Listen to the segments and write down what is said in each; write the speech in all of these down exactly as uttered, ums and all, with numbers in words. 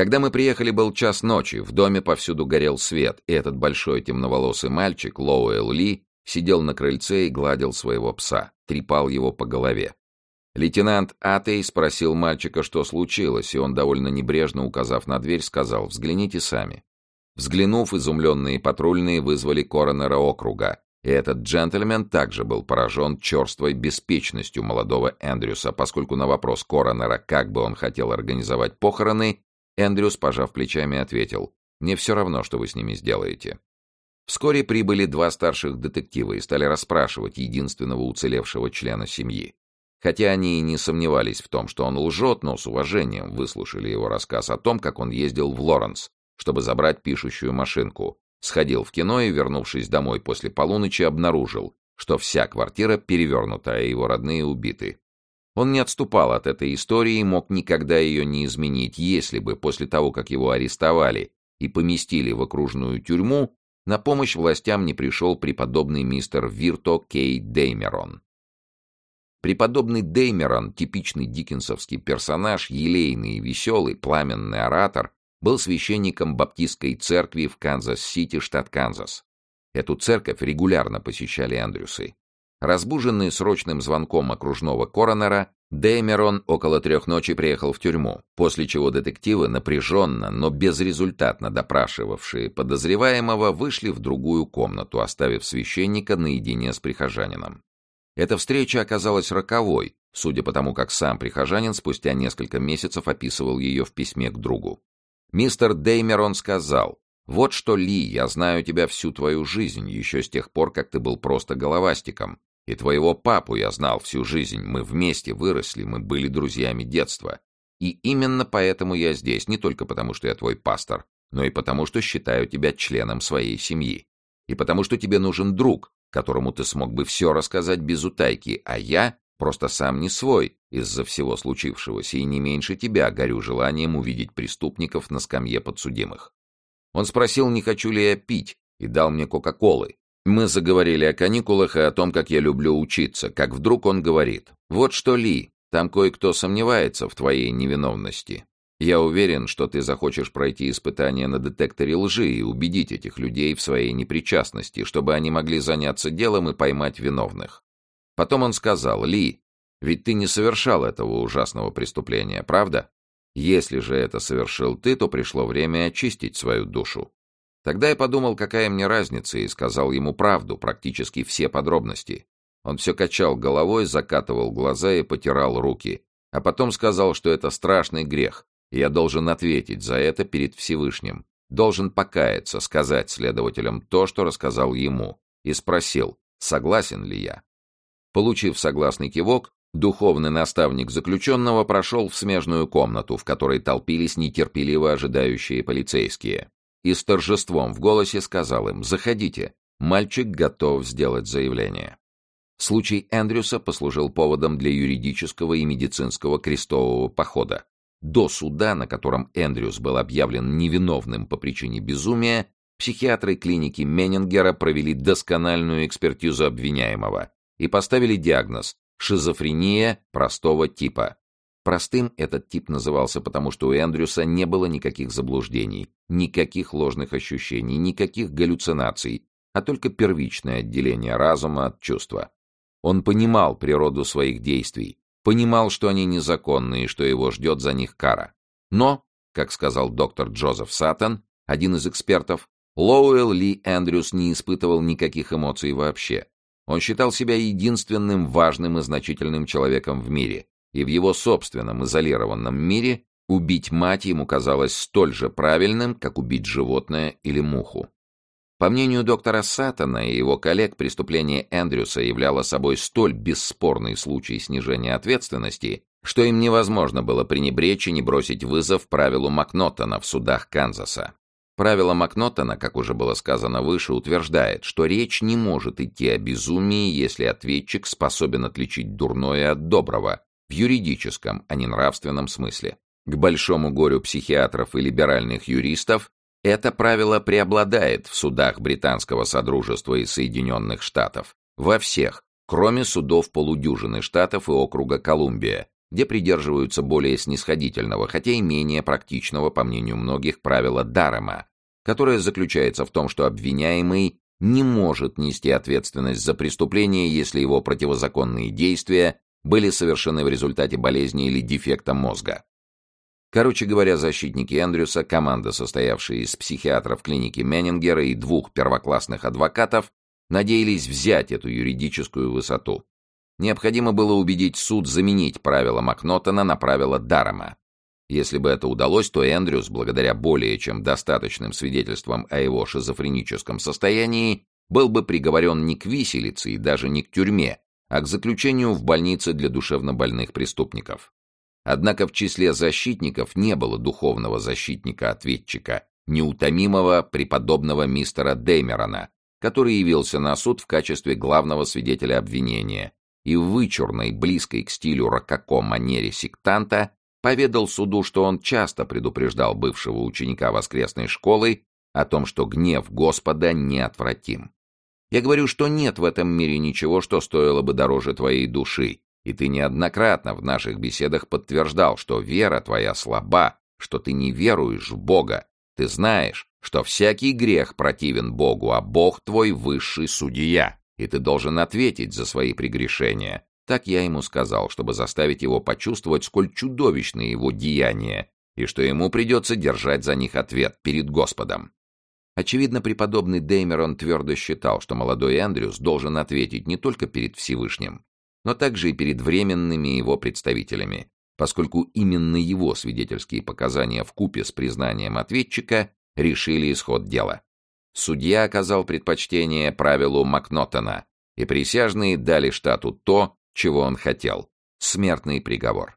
Когда мы приехали, был час ночи, в доме повсюду горел свет, и этот большой темноволосый мальчик, Лоуэлл Ли, сидел на крыльце и гладил своего пса, трепал его по голове. Лейтенант Атей спросил мальчика, что случилось, и он, довольно небрежно указав на дверь, сказал: «Взгляните сами». Взглянув, изумленные патрульные вызвали коронера округа, и этот джентльмен также был поражен черствой беспечностью молодого Эндрюса, поскольку на вопрос коронера, как бы он хотел организовать похороны, Эндрюс, пожав плечами, ответил: «Мне все равно, что вы с ними сделаете». Вскоре прибыли два старших детектива и стали расспрашивать единственного уцелевшего члена семьи. Хотя они и не сомневались в том, что он лжет, но с уважением выслушали его рассказ о том, как он ездил в Лоренс, чтобы забрать пишущую машинку, сходил в кино и, вернувшись домой после полуночи, обнаружил, что вся квартира перевернута, а его родные убиты. Он не отступал от этой истории и мог никогда ее не изменить, если бы после того, как его арестовали и поместили в окружную тюрьму, на помощь властям не пришел преподобный мистер Вирто Кей Деймерон. Преподобный Деймерон, типичный диккенсовский персонаж, елейный и веселый, пламенный оратор, был священником баптистской церкви в Канзас-Сити, штат Канзас. Эту церковь регулярно посещали Эндрюсы. Разбуженный срочным звонком окружного коронера, Деймерон около трех ночи приехал в тюрьму, после чего детективы, напряженно, но безрезультатно допрашивавшие подозреваемого, вышли в другую комнату, оставив священника наедине с прихожанином. Эта встреча оказалась роковой, судя по тому, как сам прихожанин спустя несколько месяцев описывал ее в письме к другу. Мистер Деймерон сказал: «Вот что, Ли, я знаю тебя всю твою жизнь, еще с тех пор, как ты был просто головастиком. И твоего папу я знал всю жизнь, мы вместе выросли, мы были друзьями детства. И именно поэтому я здесь, не только потому, что я твой пастор, но и потому, что считаю тебя членом своей семьи. И потому, что тебе нужен друг, которому ты смог бы все рассказать без утайки, а я просто сам не свой из-за всего случившегося и не меньше тебя горю желанием увидеть преступников на скамье подсудимых». Он спросил, не хочу ли я пить, и дал мне кока-колы. Мы заговорили о каникулах и о том, как я люблю учиться, как вдруг он говорит: «Вот что, Ли, там кое-кто сомневается в твоей невиновности. Я уверен, что ты захочешь пройти испытание на детекторе лжи и убедить этих людей в своей непричастности, чтобы они могли заняться делом и поймать виновных». Потом он сказал: «Ли, ведь ты не совершал этого ужасного преступления, правда? Если же это совершил ты, то пришло время очистить свою душу». Тогда я подумал, какая мне разница, и сказал ему правду, практически все подробности. Он все качал головой, закатывал глаза и потирал руки, а потом сказал, что это страшный грех, и я должен ответить за это перед Всевышним, должен покаяться, сказать следователям то, что рассказал ему, и спросил, согласен ли я. Получив согласный кивок, духовный наставник заключенного прошел в смежную комнату, в которой толпились нетерпеливо ожидающие полицейские, и с торжеством в голосе сказал им: «Заходите, мальчик готов сделать заявление». Случай Эндрюса послужил поводом для юридического и медицинского крестового похода. До суда, на котором Эндрюс был объявлен невиновным по причине безумия, психиатры клиники Меннингера провели доскональную экспертизу обвиняемого и поставили диагноз «шизофрения простого типа». Простым этот тип назывался потому, что у Эндрюса не было никаких заблуждений, никаких ложных ощущений, никаких галлюцинаций, а только первичное отделение разума от чувства. Он понимал природу своих действий, понимал, что они незаконны и что его ждет за них кара. Но, как сказал доктор Джозеф Саттон, один из экспертов, Лоуэлл Ли Эндрюс не испытывал никаких эмоций вообще. Он считал себя единственным важным и значительным человеком в мире, и в его собственном изолированном мире убить мать ему казалось столь же правильным, как убить животное или муху. По мнению доктора Саттона и его коллег, преступление Эндрюса являло собой столь бесспорный случай снижения ответственности, что им невозможно было пренебречь и не бросить вызов правилу Макноттона в судах Канзаса. Правило Макноттона, как уже было сказано выше, утверждает, что речь не может идти о безумии, если ответчик способен отличить дурное от доброго, в юридическом, а не нравственном смысле. К большому горю психиатров и либеральных юристов это правило преобладает в судах Британского Содружества и Соединенных Штатов, во всех, кроме судов полудюжины штатов и округа Колумбия, где придерживаются более снисходительного, хотя и менее практичного, по мнению многих, правила Дарема, которое заключается в том, что обвиняемый не может нести ответственность за преступление, если его противозаконные действия были совершены в результате болезни или дефекта мозга. Короче говоря, защитники Эндрюса, команда, состоявшая из психиатров клиники Меннингера и двух первоклассных адвокатов, надеялись взять эту юридическую высоту. Необходимо было убедить суд заменить правила Макнотона на правила Дарема. Если бы это удалось, то Эндрюс, благодаря более чем достаточным свидетельствам о его шизофреническом состоянии, был бы приговорен не к виселице и даже не к тюрьме, а к заключению в больнице для душевнобольных преступников. Однако в числе защитников не было духовного защитника-ответчика, неутомимого преподобного мистера Деймерона, который явился на суд в качестве главного свидетеля обвинения и в вычурной, близкой к стилю рококо манере сектанта поведал суду, что он часто предупреждал бывшего ученика воскресной школы о том, что гнев Господа неотвратим. «Я говорю, что нет в этом мире ничего, что стоило бы дороже твоей души, и ты неоднократно в наших беседах подтверждал, что вера твоя слаба, что ты не веруешь в Бога. Ты знаешь, что всякий грех противен Богу, а Бог твой высший судья, и ты должен ответить за свои прегрешения». Так я ему сказал, чтобы заставить его почувствовать, сколь чудовищны его деяния, и что ему придется держать за них ответ перед Господом. Очевидно, преподобный Деймерон твердо считал, что молодой Эндрюс должен ответить не только перед Всевышним, но также и перед временными его представителями, поскольку именно его свидетельские показания вкупе с признанием ответчика решили исход дела. Судья оказал предпочтение правилу Макнотона, и присяжные дали штату то, чего он хотел — смертный приговор.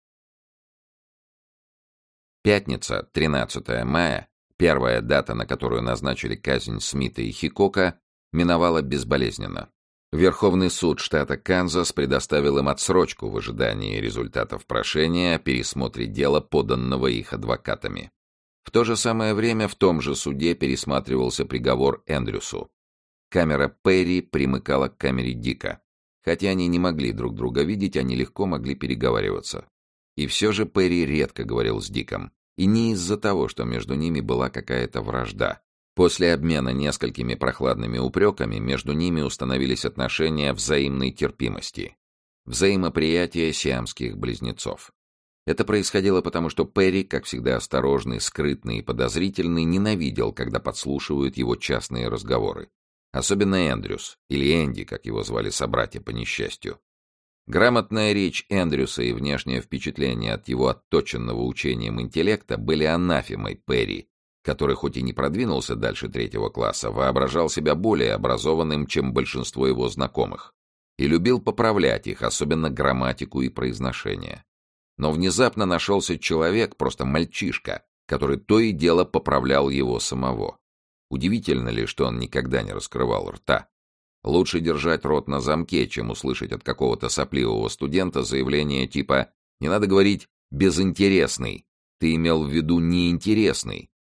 Пятница, тринадцатое мая, первая дата, на которую назначили казнь Смита и Хикока, миновала безболезненно. Верховный суд штата Канзас предоставил им отсрочку в ожидании результатов прошения о пересмотре дела, поданного их адвокатами. В то же самое время в том же суде пересматривался приговор Эндрюсу. Камера Перри примыкала к камере Дика. Хотя они не могли друг друга видеть, они легко могли переговариваться. И все же Перри редко говорил с Диком. И не из-за того, что между ними была какая-то вражда. После обмена несколькими прохладными упреками между ними установились отношения взаимной терпимости. Взаимоприятие сиамских близнецов. Это происходило потому, что Перри, как всегда осторожный, скрытный и подозрительный, ненавидел, когда подслушивают его частные разговоры. Особенно Эндрюс, или Энди, как его звали собратья по несчастью. Грамотная речь Эндрюса и внешнее впечатление от его отточенного учением интеллекта были анафемой Перри, который хоть и не продвинулся дальше третьего класса, воображал себя более образованным, чем большинство его знакомых, и любил поправлять их, особенно грамматику и произношение. Но внезапно нашелся человек, просто мальчишка, который то и дело поправлял его самого. Удивительно ли, что он никогда не раскрывал рта? Лучше держать рот на замке, чем услышать от какого-то сопливого студента заявление типа «не надо говорить безинтересный, ты имел в виду неинтересный».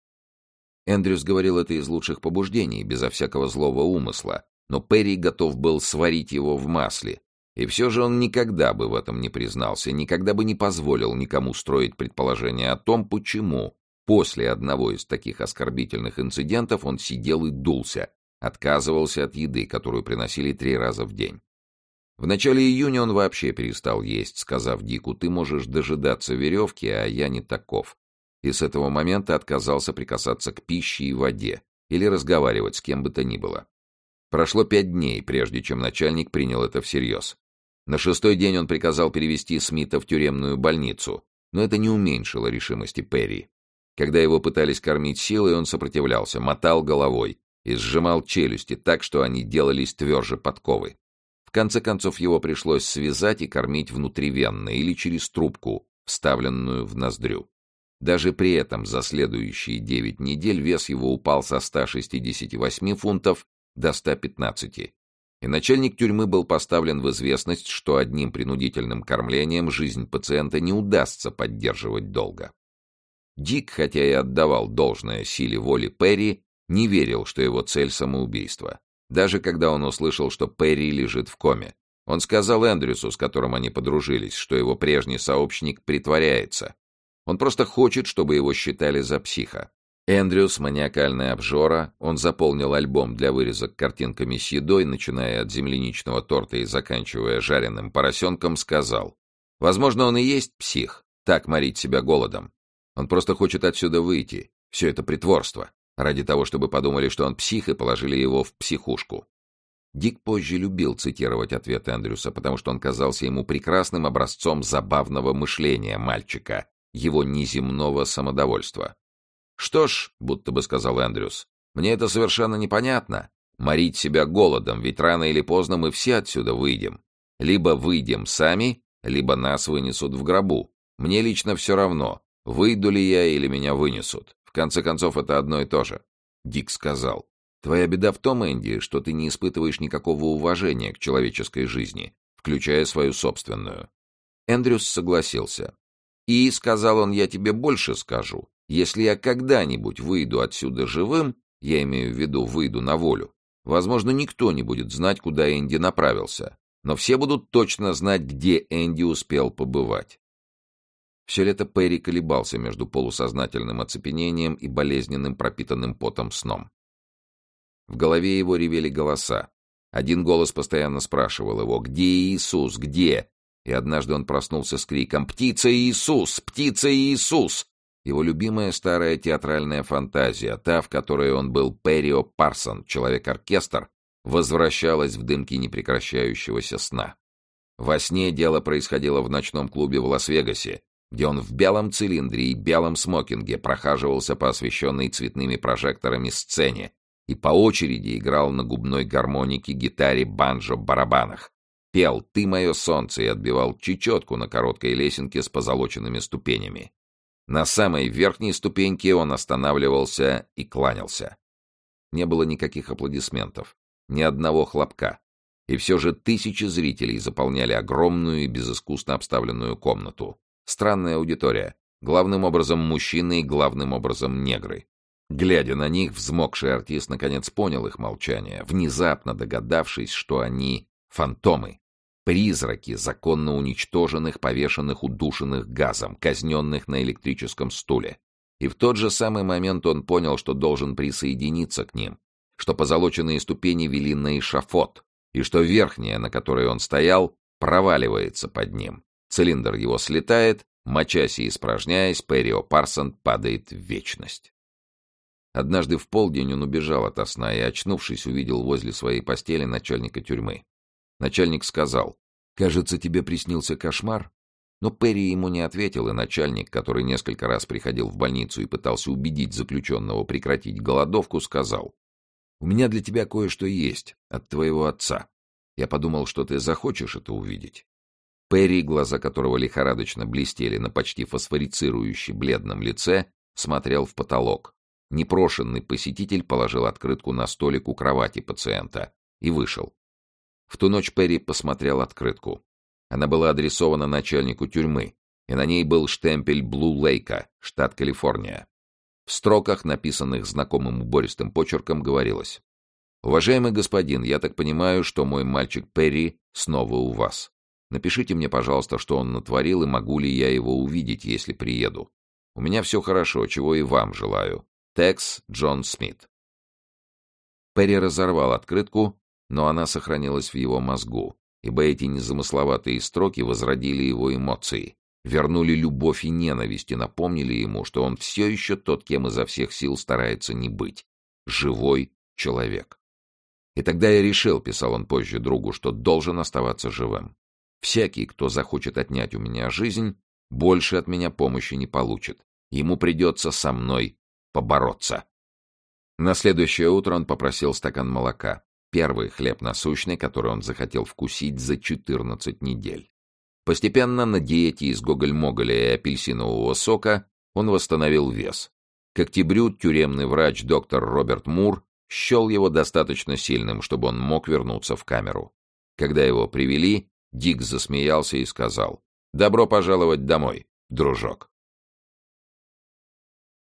Эндрюс говорил это из лучших побуждений, безо всякого злого умысла, но Перри готов был сварить его в масле. И все же он никогда бы в этом не признался, никогда бы не позволил никому строить предположение о том, почему после одного из таких оскорбительных инцидентов он сидел и дулся, отказывался от еды, которую приносили три раза в день. В начале июня он вообще перестал есть, сказав Дику: «Ты можешь дожидаться веревки, а я не таков». И с этого момента отказался прикасаться к пище и воде или разговаривать с кем бы то ни было. Прошло пять дней, прежде чем начальник принял это всерьез. На шестой день он приказал перевести Смита в тюремную больницу, но это не уменьшило решимости Перри. Когда его пытались кормить силой, он сопротивлялся, мотал головой и сжимал челюсти так, что они делались тверже подковы. В конце концов его пришлось связать и кормить внутривенно или через трубку, вставленную в ноздрю. Даже при этом за следующие девять недель вес его упал со ста шестидесяти восьми фунтов до ста пятнадцати. И начальник тюрьмы был поставлен в известность, что одним принудительным кормлением жизнь пациента не удастся поддерживать долго. Дик, хотя и отдавал должное силе воли Перри, не верил, что его цель — самоубийство. Даже когда он услышал, что Перри лежит в коме. Он сказал Эндрюсу, с которым они подружились, что его прежний сообщник притворяется. Он просто хочет, чтобы его считали за психа. Эндрюс — маниакальная обжора, он заполнил альбом для вырезок картинками с едой, начиная от земляничного торта и заканчивая жареным поросенком, сказал: «Возможно, он и есть псих, так морить себя голодом. Он просто хочет отсюда выйти. Все это притворство, ради того, чтобы подумали, что он псих, и положили его в психушку». Дик позже любил цитировать ответ Эндрюса, потому что он казался ему прекрасным образцом забавного мышления мальчика, его неземного самодовольства. «Что ж», — будто бы сказал Эндрюс, — «мне это совершенно непонятно. Морить себя голодом, ведь рано или поздно мы все отсюда выйдем. Либо выйдем сами, либо нас вынесут в гробу. Мне лично все равно, выйду ли я или меня вынесут. В конце концов, это одно и то же». Дик сказал: «Твоя беда в том, Энди, что ты не испытываешь никакого уважения к человеческой жизни, включая свою собственную». Эндрюс согласился. «И, — сказал он, — я тебе больше скажу. Если я когда-нибудь выйду отсюда живым, я имею в виду выйду на волю, возможно, никто не будет знать, куда Энди направился, но все будут точно знать, где Энди успел побывать». Все лето Перри колебался между полусознательным оцепенением и болезненным пропитанным потом сном. В голове его ревели голоса. Один голос постоянно спрашивал его: «Где Иисус? Где?» И однажды он проснулся с криком: «Птица Иисус! Птица Иисус!» Его любимая старая театральная фантазия, та, в которой он был Перрио Парсон, человек-оркестр, возвращалась в дымки непрекращающегося сна. Во сне дело происходило в ночном клубе в Лас-Вегасе, где он в белом цилиндре и белом смокинге прохаживался по освещенной цветными прожекторами сцене и по очереди играл на губной гармонике, гитаре, банджо, барабанах. Пел «Ты мое солнце» и отбивал чечетку на короткой лесенке с позолоченными ступенями. На самой верхней ступеньке он останавливался и кланялся. Не было никаких аплодисментов, ни одного хлопка. И все же тысячи зрителей заполняли огромную и безыскусно обставленную комнату. Странная аудитория. Главным образом мужчины и главным образом негры. Глядя на них, взмокший артист наконец понял их молчание, внезапно догадавшись, что они фантомы. Призраки законно уничтоженных, повешенных, удушенных газом, казненных на электрическом стуле. И в тот же самый момент он понял, что должен присоединиться к ним, что позолоченные ступени вели на эшафот, и что верхняя, на которой он стоял, проваливается под ним. Цилиндр его слетает, мочась и испражняясь, Перрио Парсон падает в вечность. Однажды в полдень он убежал ото сна и, очнувшись, увидел возле своей постели начальника тюрьмы. Начальник сказал: «Кажется, тебе приснился кошмар?» Но Перри ему не ответил, и начальник, который несколько раз приходил в больницу и пытался убедить заключенного прекратить голодовку, сказал: «У меня для тебя кое-что есть от твоего отца. Я подумал, что ты захочешь это увидеть». Перри, глаза которого лихорадочно блестели на почти фосфорицирующем бледном лице, смотрел в потолок. Непрошенный посетитель положил открытку на столик у кровати пациента и вышел. В ту ночь Перри посмотрел открытку. Она была адресована начальнику тюрьмы, и на ней был штемпель Блу-Лейка, штат Калифорния. В строках, написанных знакомым убористым почерком, говорилось: «Уважаемый господин, я так понимаю, что мой мальчик Перри снова у вас. Напишите мне, пожалуйста, что он натворил, и могу ли я его увидеть, если приеду. У меня все хорошо, чего и вам желаю. Текс Джон Смит». Перри разорвал открытку, но она сохранилась в его мозгу, ибо эти незамысловатые строки возродили его эмоции, вернули любовь и ненависть и напомнили ему, что он все еще тот, кем изо всех сил старается не быть — живой человек. «И тогда я решил, — писал он позже другу, — что должен оставаться живым. Всякий, кто захочет отнять у меня жизнь, больше от меня помощи не получит. Ему придется со мной побороться». На следующее утро он попросил стакан молока. Первый хлеб насущный, который он захотел вкусить за четырнадцать недель. Постепенно на диете из гоголь-моголя и апельсинового сока он восстановил вес. К октябрю тюремный врач доктор Роберт Мур счел его достаточно сильным, чтобы он мог вернуться в камеру. Когда его привели, Дик засмеялся и сказал: «Добро пожаловать домой, дружок».